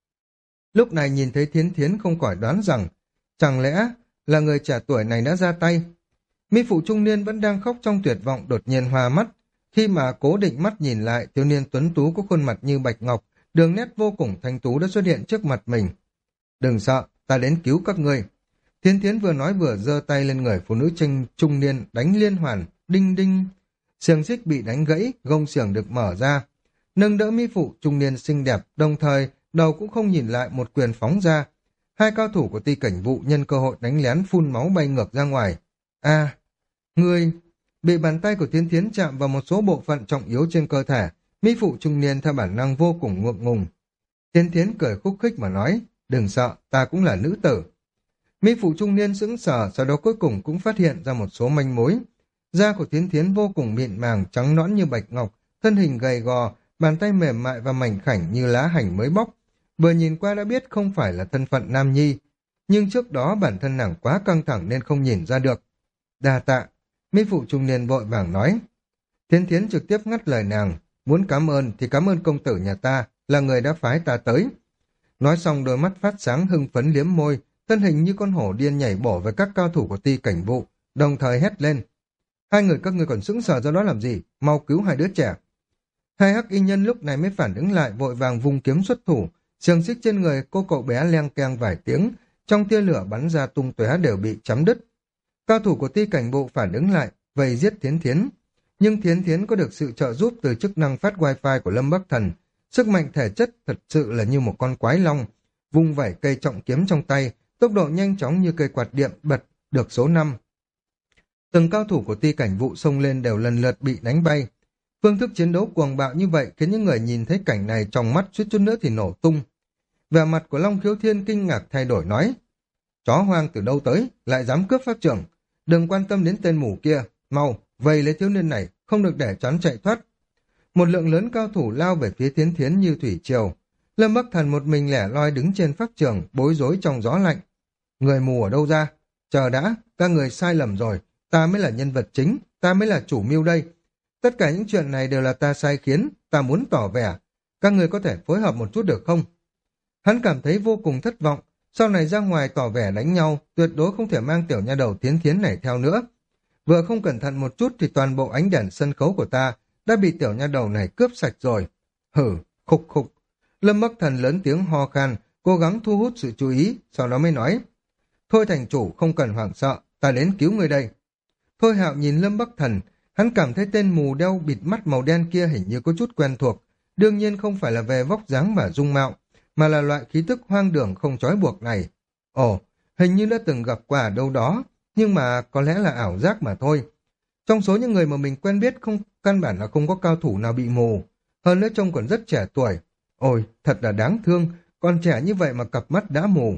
Lúc này nhìn thấy Thiến Thiến không khỏi đoán rằng, chẳng lẽ là người trẻ tuổi này đã ra tay. Mỹ phụ trung niên vẫn đang khóc trong tuyệt vọng đột nhiên hoa mắt, khi mà cố định mắt nhìn lại, thiếu niên tuấn tú có khuôn mặt như bạch ngọc, đường nét vô cùng thanh tú đã xuất hiện trước mặt mình. Đừng sợ, ta đến cứu các ngươi. Thiến Thiến vừa nói vừa giơ tay lên người phụ nữ tranh trung niên đánh liên hoàn, đinh đinh. Xiềng xích bị đánh gãy, gông xiềng được mở ra. Nâng đỡ mỹ phụ trung niên xinh đẹp, đồng thời đầu cũng không nhìn lại một quyền phóng ra. Hai cao thủ của ti cảnh vụ nhân cơ hội đánh lén phun máu bay ngược ra ngoài. A, ngươi bị bàn tay của Thiến Thiến chạm vào một số bộ phận trọng yếu trên cơ thể. Mỹ phụ trung niên theo bản năng vô cùng ngượng ngùng. Thiến Thiến cười khúc khích mà nói, đừng sợ, ta cũng là nữ tử. Mỹ phụ trung niên sững sờ, sau đó cuối cùng cũng phát hiện ra một số manh mối. Da của Thiến Thiến vô cùng mịn màng, trắng nõn như bạch ngọc, thân hình gầy gò, bàn tay mềm mại và mảnh khảnh như lá hành mới bóc. Vừa nhìn qua đã biết không phải là thân phận nam nhi, nhưng trước đó bản thân nàng quá căng thẳng nên không nhìn ra được. Đa tạ, Mỹ phụ trung niên vội vàng nói. Thiến Thiến trực tiếp ngắt lời nàng, muốn cảm ơn thì cảm ơn công tử nhà ta, là người đã phái ta tới. Nói xong đôi mắt phát sáng hưng phấn liếm môi, thân hình như con hổ điên nhảy bổ với các cao thủ của ti cảnh vụ, đồng thời hét lên. Hai người các ngươi còn sững sờ ra đó làm gì, mau cứu hai đứa trẻ. Hai hắc y nhân lúc này mới phản ứng lại, vội vàng vung kiếm xuất thủ, xiềng xích trên người cô cậu bé leng keng vài tiếng, trong tia lửa bắn ra tung tóe đều bị chấm đứt. Cao thủ của Ti Cảnh Bộ phản ứng lại, vây giết Thiến Thiến. Nhưng Thiến Thiến có được sự trợ giúp từ chức năng phát wifi của Lâm Bắc Thần, sức mạnh thể chất thật sự là như một con quái long, vung vẩy cây trọng kiếm trong tay, tốc độ nhanh chóng như cây quạt điện bật được số năm. Từng cao thủ của Ti Cảnh Vụ xông lên đều lần lượt bị đánh bay. Phương thức chiến đấu cuồng bạo như vậy khiến những người nhìn thấy cảnh này trong mắt suýt chút nữa thì nổ tung. Vẻ mặt của Long Khiếu Thiên kinh ngạc thay đổi nói: chó hoang từ đâu tới, lại dám cướp pháp trưởng, đừng quan tâm đến tên mù kia, mau vây lấy thiếu niên này, không được để choán chạy thoát. Một lượng lớn cao thủ lao về phía Thiến Thiến như thủy triều. Lâm Bắc Thần một mình lẻ loi đứng trên pháp trường, bối rối trong gió lạnh. Người mù ở đâu ra? Chờ đã, các người sai lầm rồi, ta mới là nhân vật chính, ta mới là chủ mưu đây. Tất cả những chuyện này đều là ta sai khiến, ta muốn tỏ vẻ. Các người có thể phối hợp một chút được không? Hắn cảm thấy vô cùng thất vọng, sau này ra ngoài tỏ vẻ đánh nhau, tuyệt đối không thể mang tiểu nha đầu Thiến Thiến này theo nữa. Vừa không cẩn thận một chút thì toàn bộ ánh đèn sân khấu của ta đã bị tiểu nha đầu này cướp sạch rồi. Hử, khục khục. Lâm Bắc Thần lớn tiếng ho khan, cố gắng thu hút sự chú ý, sau đó mới nói: thôi thành chủ, không cần hoảng sợ, ta đến cứu người đây. Thôi Hạo nhìn Lâm Bắc Thần, hắn cảm thấy tên mù đeo bịt mắt màu đen kia hình như có chút quen thuộc, đương nhiên không phải là về vóc dáng và dung mạo, mà là loại khí tức hoang đường không trói buộc này. Ồ, hình như đã từng gặp qua ở đâu đó, nhưng mà có lẽ là ảo giác mà thôi. Trong số những người mà mình quen biết không căn bản là không có cao thủ nào bị mù, hơn nữa trông còn rất trẻ tuổi. Ôi, thật là đáng thương, còn trẻ như vậy mà cặp mắt đã mù.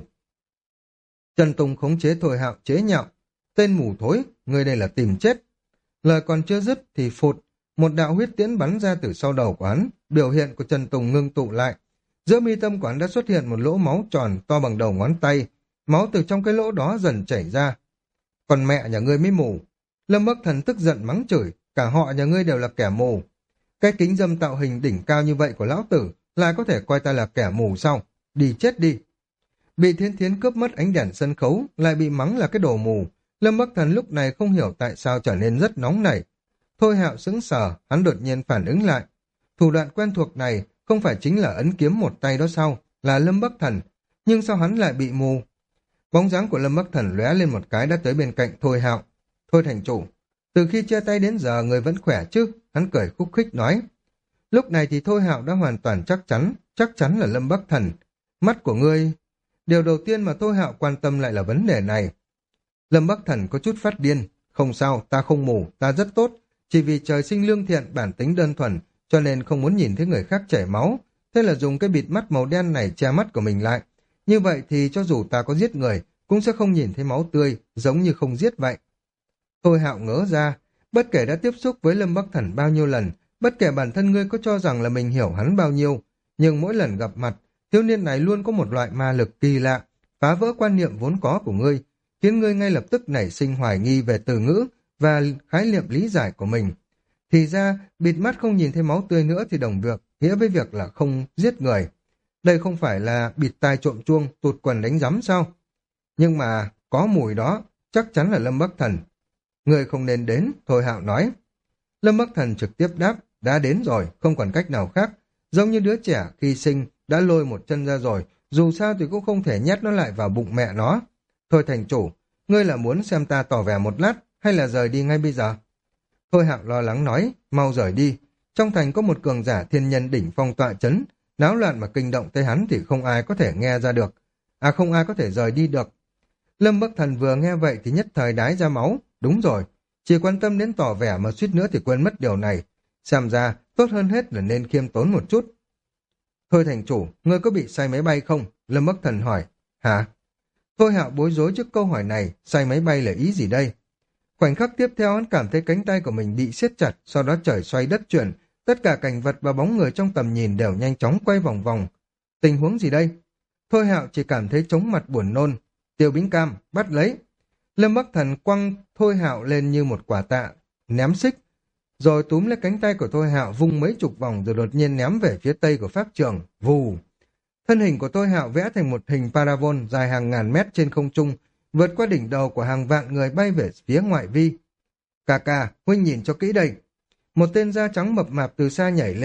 Trần Tùng khống chế Thôi Hạo chế nhạo: tên mù thối, người đây là tìm chết. Lời còn chưa dứt thì phụt, một đạo huyết tiễn bắn ra từ sau đầu của hắn, biểu hiện của Trần Tùng ngưng tụ lại. Giữa mi tâm của hắn đã xuất hiện một lỗ máu tròn to bằng đầu ngón tay, máu từ trong cái lỗ đó dần chảy ra. Còn mẹ nhà ngươi mới mù. Lâm Bắc Thần tức giận mắng chửi: cả họ nhà ngươi đều là kẻ mù. Cái kính dâm tạo hình đỉnh cao như vậy của lão tử lại có thể coi ta là kẻ mù sao? Đi chết đi. Bị Thiên Thiến cướp mất ánh đèn sân khấu, lại bị mắng là cái đồ mù. Lâm Bắc Thần lúc này không hiểu tại sao trở nên rất nóng nảy. Thôi Hạo sững sờ, hắn đột nhiên phản ứng lại. Thủ đoạn quen thuộc này không phải chính là ấn kiếm một tay đó sao? Là Lâm Bắc Thần. Nhưng sao hắn lại bị mù? Bóng dáng của Lâm Bắc Thần lóe lên một cái đã tới bên cạnh Thôi Hạo. Thôi thành chủ, từ khi chia tay đến giờ người vẫn khỏe chứ? Hắn cười khúc khích nói. Lúc này thì Thôi Hạo đã hoàn toàn chắc chắn, chắc chắn là Lâm Bắc Thần. Mắt của ngươi... Điều đầu tiên mà Thôi Hạo quan tâm lại là vấn đề này. Lâm Bắc Thần có chút phát điên. Không sao, ta không mù, ta rất tốt. Chỉ vì trời sinh lương thiện, bản tính đơn thuần, cho nên không muốn nhìn thấy người khác chảy máu. Thế là dùng cái bịt mắt màu đen này che mắt của mình lại. Như vậy thì cho dù ta có giết người, cũng sẽ không nhìn thấy máu tươi, giống như không giết vậy. Thôi Hạo ngớ ra, bất kể đã tiếp xúc với Lâm Bắc Thần bao nhiêu lần, bất kể bản thân ngươi có cho rằng là mình hiểu hắn bao nhiêu, nhưng mỗi lần gặp mặt, thiếu niên này luôn có một loại ma lực kỳ lạ, phá vỡ quan niệm vốn có của ngươi, khiến ngươi ngay lập tức nảy sinh hoài nghi về từ ngữ và khái niệm lý giải của mình. Thì ra, bịt mắt không nhìn thấy máu tươi nữa thì đồng việc, nghĩa với việc là không giết người. Đây không phải là bịt tai trộm chuông, tụt quần đánh rắm sao? Nhưng mà, có mùi đó, chắc chắn là Lâm Bắc Thần. Người không nên đến, Thôi Hạo nói. Lâm Bắc Thần trực tiếp đáp, đã đến rồi, không còn cách nào khác. Giống như đứa trẻ khi sinh, đã lôi một chân ra rồi, dù sao thì cũng không thể nhét nó lại vào bụng mẹ nó. Thôi thành chủ, ngươi là muốn xem ta tỏ vẻ một lát, hay là rời đi ngay bây giờ? Thôi Hạo lo lắng nói, mau rời đi. Trong thành có một cường giả thiên nhân đỉnh phong tọa chấn, náo loạn mà kinh động tới hắn thì không ai có thể nghe ra được. À không ai có thể rời đi được. Lâm Bắc Thần vừa nghe vậy thì nhất thời đái ra máu. Đúng rồi, chỉ quan tâm đến tỏ vẻ mà suýt nữa thì quên mất điều này. Xem ra, tốt hơn hết là nên khiêm tốn một chút. Thôi thành chủ, ngươi có bị say máy bay không? Lâm Bắc Thần hỏi. Hả? Thôi Hạo bối rối trước câu hỏi này, say máy bay là ý gì đây? Khoảnh khắc tiếp theo hắn cảm thấy cánh tay của mình bị siết chặt, sau đó trời xoay đất chuyển, tất cả cảnh vật và bóng người trong tầm nhìn đều nhanh chóng quay vòng vòng. Tình huống gì đây? Thôi Hạo chỉ cảm thấy chóng mặt buồn nôn. Tiêu Bính Cam, bắt lấy. Lâm Bắc Thần quăng Thôi Hạo lên như một quả tạ, ném xích, rồi túm lấy cánh tay của Thôi Hạo vung mấy chục vòng rồi đột nhiên ném về phía tây của pháp trường. Vù! Thân hình của Thôi Hạo vẽ thành một hình parabol dài hàng ngàn mét trên không trung, vượt qua đỉnh đầu của hàng vạn người bay về phía ngoại vi. Cà cà, huynh nhìn cho kỹ đây. Một tên da trắng mập mạp từ xa nhảy lên,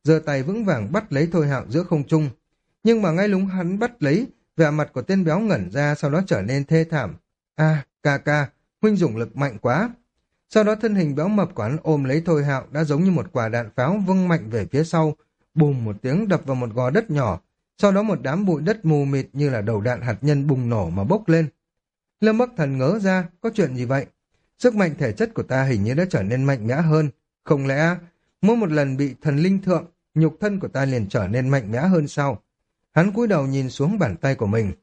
giơ tay vững vàng bắt lấy Thôi Hạo giữa không trung. Nhưng mà ngay lúc hắn bắt lấy, vẻ mặt của tên béo ngẩn ra, sau đó trở nên thê thảm. A, ca ca, huynh dùng lực mạnh quá. Sau đó thân hình béo mập của hắn ôm lấy Thôi Hạo đã giống như một quả đạn pháo vung mạnh về phía sau, bùm một tiếng đập vào một gò đất nhỏ, sau đó một đám bụi đất mù mịt như là đầu đạn hạt nhân bùng nổ mà bốc lên. Lâm Bắc Thần ngớ ra, có chuyện gì vậy? Sức mạnh thể chất của ta hình như đã trở nên mạnh mẽ hơn, không lẽ mỗi một lần bị thần linh thượng, nhục thân của ta liền trở nên mạnh mẽ hơn sao? Hắn cúi đầu nhìn xuống bàn tay của mình.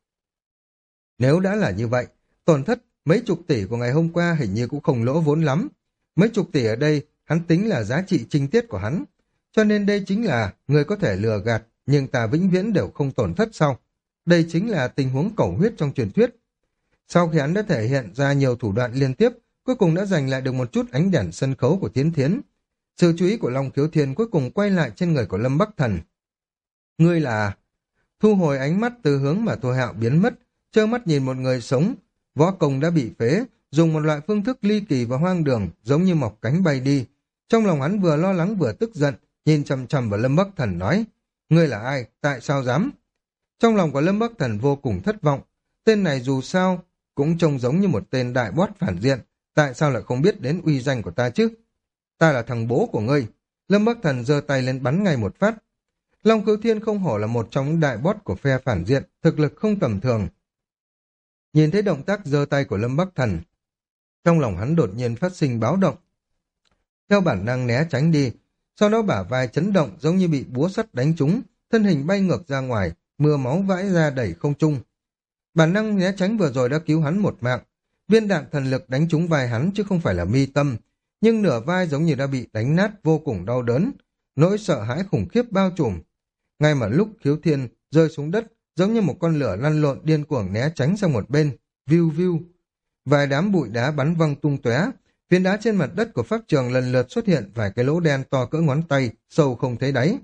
Nếu đã là như vậy, tổn thất mấy chục tỷ của ngày hôm qua hình như cũng không lỗ vốn lắm. Mấy chục tỷ ở đây, hắn tính là giá trị trinh tiết của hắn. Cho nên đây chính là người có thể lừa gạt, nhưng ta vĩnh viễn đều không tổn thất sau. Đây chính là tình huống cẩu huyết trong truyền thuyết. Sau khi hắn đã thể hiện ra nhiều thủ đoạn liên tiếp, cuối cùng đã giành lại được một chút ánh đèn sân khấu của Thiến Thiến. Sự chú ý của Long Khiếu Thiên cuối cùng quay lại trên người của Lâm Bắc Thần. Ngươi là... Thu hồi ánh mắt từ hướng mà Thôi Hạo biến mất, trơ mắt nhìn một người sống, võ công đã bị phế, dùng một loại phương thức ly kỳ và hoang đường, giống như mọc cánh bay đi. Trong lòng hắn vừa lo lắng vừa tức giận, nhìn chằm chằm vào Lâm Bắc Thần nói, ngươi là ai, tại sao dám? Trong lòng của Lâm Bắc Thần vô cùng thất vọng, tên này dù sao cũng trông giống như một tên đại boss phản diện, tại sao lại không biết đến uy danh của ta chứ? Ta là thằng bố của ngươi. Lâm Bắc Thần giơ tay lên bắn ngay một phát. Long Cửu Thiên không hổ là một trong những đại boss của phe phản diện, thực lực không tầm thường. Nhìn thấy động tác giơ tay của Lâm Bắc Thần, trong lòng hắn đột nhiên phát sinh báo động. Theo bản năng né tránh đi, sau đó bả vai chấn động giống như bị búa sắt đánh trúng, thân hình bay ngược ra ngoài, mưa máu vãi ra đẩy không trung. Bản năng né tránh vừa rồi đã cứu hắn một mạng, viên đạn thần lực đánh trúng vai hắn chứ không phải là mi tâm, nhưng nửa vai giống như đã bị đánh nát vô cùng đau đớn, nỗi sợ hãi khủng khiếp bao trùm. Ngay mà lúc Khiếu Thiên rơi xuống đất, giống như một con lửa lăn lộn điên cuồng né tránh sang một bên, viu viu. Vài đám bụi đá bắn văng tung tóe, viên đá trên mặt đất của pháp trường lần lượt xuất hiện vài cái lỗ đen to cỡ ngón tay, sâu không thấy đáy.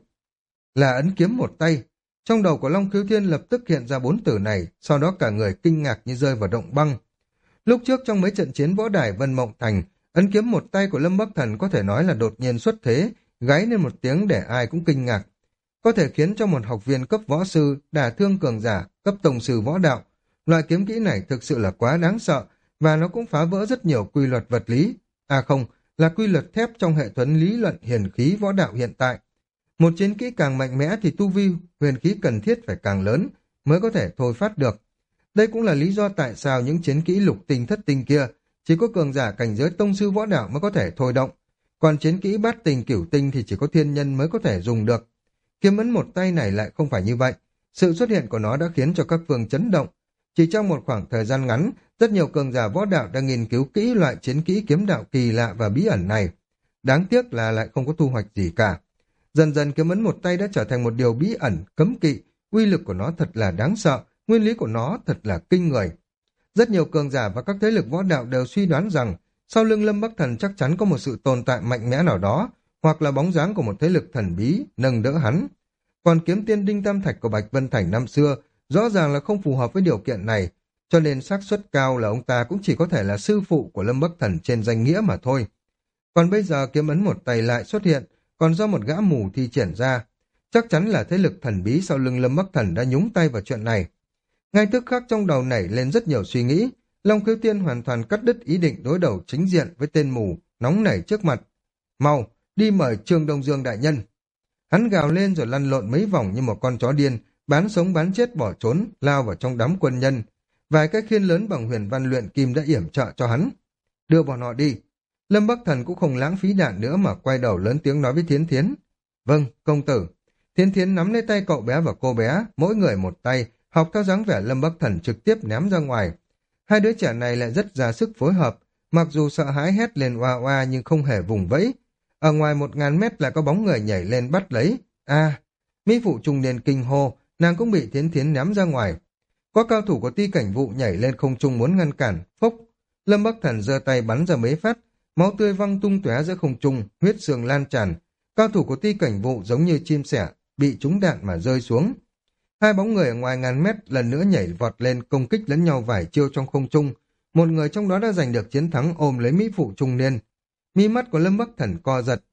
Là ấn kiếm một tay. Trong đầu của Long Khiếu Thiên lập tức hiện ra bốn từ này, sau đó cả người kinh ngạc như rơi vào động băng. Lúc trước trong mấy trận chiến võ đài Vân Mộng Thành, ấn kiếm một tay của Lâm Bắc Thần có thể nói là đột nhiên xuất thế, gáy lên một tiếng để ai cũng kinh ngạc. Có thể khiến cho một học viên cấp võ sư đả thương cường giả, cấp tổng sư võ đạo. Loại kiếm kỹ này thực sự là quá đáng sợ, và nó cũng phá vỡ rất nhiều quy luật vật lý. À không, là quy luật thép trong hệ thống lý luận hiền khí võ đạo hiện tại. Một chiến kỹ càng mạnh mẽ thì tu vi, huyền khí cần thiết phải càng lớn, mới có thể thôi phát được. Đây cũng là lý do tại sao những chiến kỹ lục tinh thất tinh kia, chỉ có cường giả cảnh giới tông sư võ đạo mới có thể thôi động. Còn chiến kỹ bát tinh cửu tinh thì chỉ có thiên nhân mới có thể dùng được. Kiếm ấn một tay này lại không phải như vậy. Sự xuất hiện của nó đã khiến cho các phương chấn động. Chỉ trong một khoảng thời gian ngắn, rất nhiều cường giả võ đạo đang nghiên cứu kỹ loại chiến kỹ kiếm đạo kỳ lạ và bí ẩn này. Đáng tiếc là lại không có thu hoạch gì cả. Dần dần kiếm ấn một tay đã trở thành một điều bí ẩn, cấm kỵ. Uy lực của nó thật là đáng sợ, nguyên lý của nó thật là kinh người. Rất nhiều cường giả và các thế lực võ đạo đều suy đoán rằng sau lưng Lâm Bắc Thần chắc chắn có một sự tồn tại mạnh mẽ nào đó, hoặc là bóng dáng của một thế lực thần bí nâng đỡ hắn. Còn kiếm tiên đinh tam thạch của Bạch Vân Thành năm xưa rõ ràng là không phù hợp với điều kiện này, cho nên xác suất cao là ông ta cũng chỉ có thể là sư phụ của Lâm Bắc Thần trên danh nghĩa mà thôi. Còn bây giờ kiếm ấn một tay lại xuất hiện, còn do một gã mù thi triển ra. Chắc chắn là thế lực thần bí sau lưng Lâm Bắc Thần đã nhúng tay vào chuyện này. Ngay tức khắc trong đầu nảy lên rất nhiều suy nghĩ, Long Khiếu Tiên hoàn toàn cắt đứt ý định đối đầu chính diện với tên mù, nóng nảy trước mặt. Mau, đi mời Trương Đông Dương đại nhân. Hắn gào lên rồi lăn lộn mấy vòng như một con chó điên, bán sống bán chết bỏ trốn, lao vào trong đám quân nhân. Vài cái khiên lớn bằng huyền văn luyện kim đã yểm trợ cho hắn. Đưa bọn họ đi. Lâm Bắc Thần cũng không lãng phí đạn nữa mà quay đầu lớn tiếng nói với Thiến Thiến. Vâng, công tử. Thiến Thiến nắm lấy tay cậu bé và cô bé, mỗi người một tay, học theo dáng vẻ Lâm Bắc Thần trực tiếp ném ra ngoài. Hai đứa trẻ này lại rất ra sức phối hợp, mặc dù sợ hãi hét lên oa oa nhưng không hề vùng vẫy. Ở ngoài một ngàn mét lại có bóng người nhảy lên bắt lấy. À, mỹ phụ trung niên kinh hô, nàng cũng bị Thiến Thiến ném ra ngoài. Có cao thủ của Ti Cảnh Vụ nhảy lên không trung muốn ngăn cản, phốc. Lâm Bắc Thần giơ tay bắn ra mấy phát, máu tươi văng tung tóe giữa không trung, huyết xương lan tràn. Cao thủ của Ti Cảnh Vụ giống như chim sẻ, bị trúng đạn mà rơi xuống. Hai bóng người ở ngoài ngàn mét lần nữa nhảy vọt lên công kích lẫn nhau vài chiêu trong không trung. Một người trong đó đã giành được chiến thắng ôm lấy mỹ phụ trung niên. Mi mắt của Lâm Bắc Thần co giật.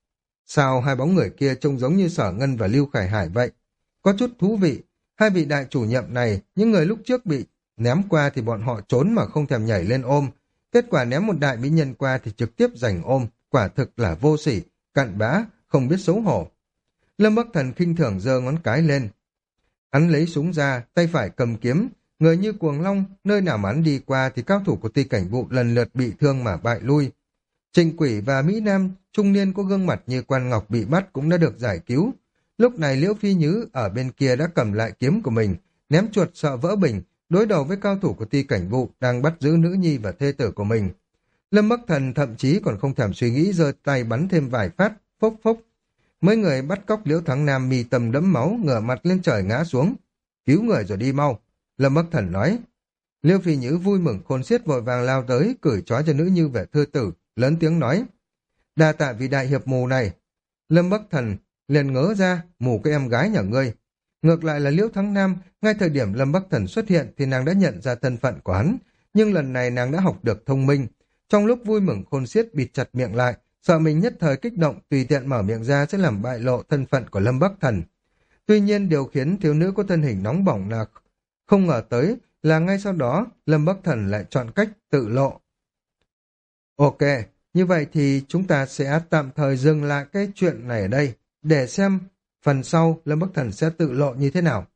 Sao hai bóng người kia trông giống như Sở Ngân và Lưu Khải Hải vậy? Có chút thú vị, hai vị đại chủ nhiệm này, những người lúc trước bị ném qua thì bọn họ trốn mà không thèm nhảy lên ôm. Kết quả ném một đại mỹ nhân qua thì trực tiếp giành ôm, quả thực là vô sỉ, cặn bã, không biết xấu hổ. Lâm Bắc Thần khinh thường giơ ngón cái lên. Hắn lấy súng ra, tay phải cầm kiếm, người như cuồng long, nơi nào mà hắn đi qua thì cao thủ của Ti Cảnh Vụ lần lượt bị thương mà bại lui. Trình Quỷ và Mỹ Nam, trung niên có gương mặt như Quan Ngọc bị bắt cũng đã được giải cứu. Lúc này Liễu Phi Nhứ ở bên kia đã cầm lại kiếm của mình, ném chuột sợ vỡ bình, đối đầu với cao thủ của Ti Cảnh Vụ đang bắt giữ nữ nhi và thê tử của mình. Lâm Bắc Thần thậm chí còn không thèm suy nghĩ giơ tay bắn thêm vài phát, phốc phốc. Mấy người bắt cóc Liễu Thắng Nam mi tâm đẫm máu, ngửa mặt lên trời ngã xuống. Cứu người rồi đi mau, Lâm Bắc Thần nói. Liễu Phi Nhứ vui mừng khôn xiết vội vàng lao tới, cởi trói cho nữ như về thư tử, lớn tiếng nói. Đa tạ vì đại hiệp mù này. Lâm Bắc Thần liền ngớ ra, mù cái em gái nhà ngươi. Ngược lại là Liễu Thắng Nam, ngay thời điểm Lâm Bắc Thần xuất hiện thì nàng đã nhận ra thân phận của hắn, nhưng lần này nàng đã học được thông minh. Trong lúc vui mừng khôn xiết bịt chặt miệng lại, sợ mình nhất thời kích động tùy tiện mở miệng ra sẽ làm bại lộ thân phận của Lâm Bắc Thần. Tuy nhiên điều khiến thiếu nữ có thân hình nóng bỏng là không ngờ tới là ngay sau đó Lâm Bắc Thần lại chọn cách tự lộ. Ok, như vậy thì chúng ta sẽ tạm thời dừng lại cái chuyện này ở đây để xem phần sau Lâm Bắc Thần sẽ tự lộ như thế nào.